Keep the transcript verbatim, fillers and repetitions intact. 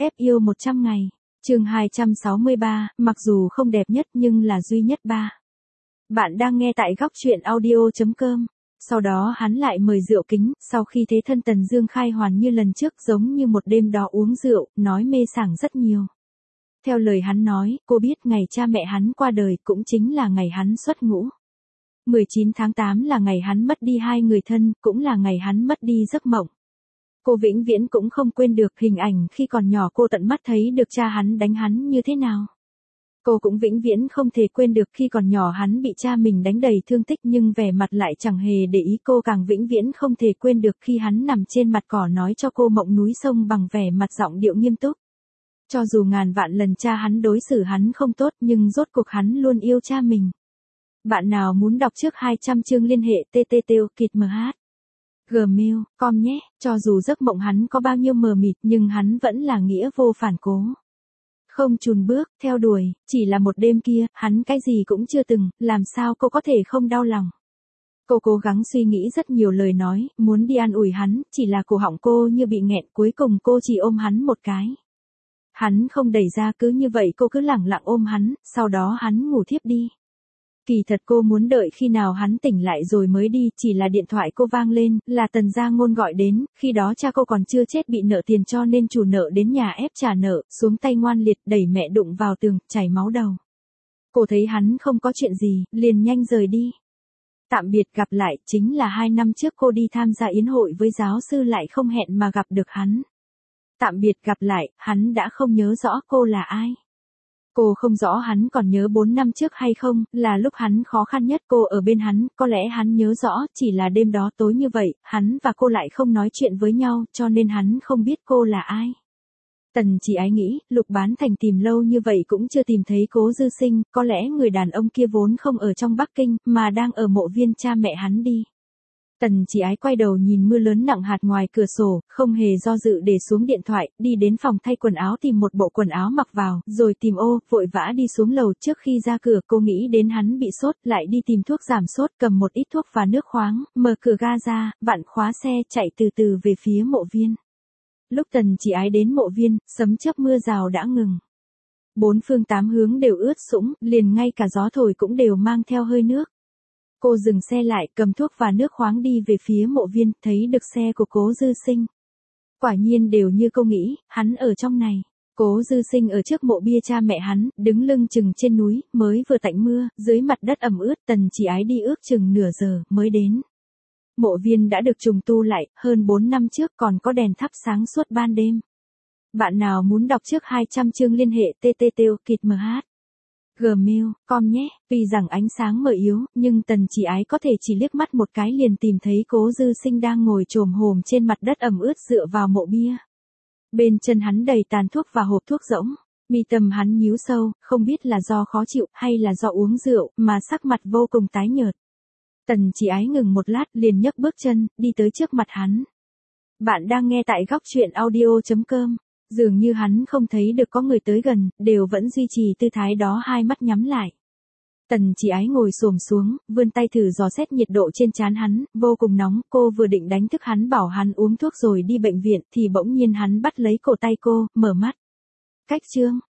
ép yêu một trăm ngày. Chương hai trăm sáu mươi ba, mặc dù không đẹp nhất nhưng là duy nhất ba. Bạn đang nghe tại góc truyện audio chấm com. Sau đó hắn lại mời rượu kính, sau khi thế thân Tần Dương khai hoàn như lần trước giống như một đêm đó uống rượu, nói mê sảng rất nhiều. Theo lời hắn nói, cô biết ngày cha mẹ hắn qua đời cũng chính là ngày hắn xuất ngũ. mười chín tháng tám là ngày hắn mất đi hai người thân, cũng là ngày hắn mất đi giấc mộng. Cô vĩnh viễn cũng không quên được hình ảnh khi còn nhỏ cô tận mắt thấy được cha hắn đánh hắn như thế nào. Cô cũng vĩnh viễn không thể quên được khi còn nhỏ hắn bị cha mình đánh đầy thương tích nhưng vẻ mặt lại chẳng hề để ý. Cô càng vĩnh viễn không thể quên được khi hắn nằm trên mặt cỏ nói cho cô mộng núi sông bằng vẻ mặt giọng điệu nghiêm túc. Cho dù ngàn vạn lần cha hắn đối xử hắn không tốt nhưng rốt cuộc hắn luôn yêu cha mình. Bạn nào muốn đọc trước hai trăm chương liên hệ tê tê tê kịt em hát gmail chấm com nhé. Cho dù giấc mộng hắn có bao nhiêu mờ mịt nhưng hắn vẫn là nghĩa vô phản cố. Không chùn bước, theo đuổi, chỉ là một đêm kia, hắn cái gì cũng chưa từng, làm sao cô có thể không đau lòng. Cô cố gắng suy nghĩ rất nhiều lời nói, muốn đi an ủi hắn, chỉ là cổ họng cô như bị nghẹn, cuối cùng cô chỉ ôm hắn một cái. Hắn không đẩy ra, cứ như vậy cô cứ lẳng lặng ôm hắn, sau đó hắn ngủ thiếp đi. Kỳ thật cô muốn đợi khi nào hắn tỉnh lại rồi mới đi, chỉ là điện thoại cô vang lên, là Tần Gia Ngôn gọi đến, khi đó cha cô còn chưa chết bị nợ tiền cho nên chủ nợ đến nhà ép trả nợ, xuống tay ngoan liệt đẩy mẹ đụng vào tường, chảy máu đầu. Cô thấy hắn không có chuyện gì, liền nhanh rời đi. Tạm biệt gặp lại, chính là hai năm trước cô đi tham gia yến hội với giáo sư lại không hẹn mà gặp được hắn. Tạm biệt gặp lại, hắn đã không nhớ rõ cô là ai. Cô không rõ hắn còn nhớ bốn năm trước hay không, là lúc hắn khó khăn nhất cô ở bên hắn, có lẽ hắn nhớ rõ, chỉ là đêm đó tối như vậy, hắn và cô lại không nói chuyện với nhau, cho nên hắn không biết cô là ai. Tần Chỉ Ái nghĩ, Lục Bán Thành tìm lâu như vậy cũng chưa tìm thấy Cố Dư Sinh, có lẽ người đàn ông kia vốn không ở trong Bắc Kinh, mà đang ở mộ viên cha mẹ hắn đi. Tần Chỉ Ái quay đầu nhìn mưa lớn nặng hạt ngoài cửa sổ, không hề do dự để xuống điện thoại, đi đến phòng thay quần áo tìm một bộ quần áo mặc vào, rồi tìm ô, vội vã đi xuống lầu. Trước khi ra cửa cô nghĩ đến hắn bị sốt, lại đi tìm thuốc giảm sốt, cầm một ít thuốc và nước khoáng, mở cửa ga ra, vặn khóa xe, chạy từ từ về phía mộ viên. Lúc Tần Chỉ Ái đến mộ viên, sấm chớp mưa rào đã ngừng. Bốn phương tám hướng đều ướt sũng, liền ngay cả gió thổi cũng đều mang theo hơi nước. Cô dừng xe lại, cầm thuốc và nước khoáng đi về phía mộ viên, thấy được xe của Cố Dư Sinh. Quả nhiên đều như cô nghĩ, hắn ở trong này. Cố Dư Sinh ở trước mộ bia cha mẹ hắn, đứng lưng chừng trên núi, mới vừa tạnh mưa, dưới mặt đất ẩm ướt. Tần Chỉ Ái đi ước chừng nửa giờ, mới đến. Mộ viên đã được trùng tu lại, hơn bốn năm trước còn có đèn thắp sáng suốt ban đêm. Bạn nào muốn đọc trước hai trăm chương liên hệ tê tê tê kịt em hát gmail chấm com nhé. Vì rằng ánh sáng mờ yếu, nhưng Tần Chỉ Ái có thể chỉ liếc mắt một cái liền tìm thấy Cố Dư Sinh đang ngồi chồm hổm trên mặt đất ẩm ướt dựa vào mộ bia. Bên chân hắn đầy tàn thuốc và hộp thuốc rỗng. Mi tâm hắn nhíu sâu, không biết là do khó chịu hay là do uống rượu, mà sắc mặt vô cùng tái nhợt. Tần Chỉ Ái ngừng một lát liền nhấc bước chân, đi tới trước mặt hắn. Bạn đang nghe tại góc truyện audio chấm com. Dường như hắn không thấy được có người tới gần, đều vẫn duy trì tư thái đó, hai mắt nhắm lại. Tần Chỉ Ái ngồi xổm xuống, vươn tay thử dò xét nhiệt độ trên trán hắn, vô cùng nóng. Cô vừa định đánh thức hắn bảo hắn uống thuốc rồi đi bệnh viện, thì bỗng nhiên hắn bắt lấy cổ tay cô, mở mắt. Cách chương,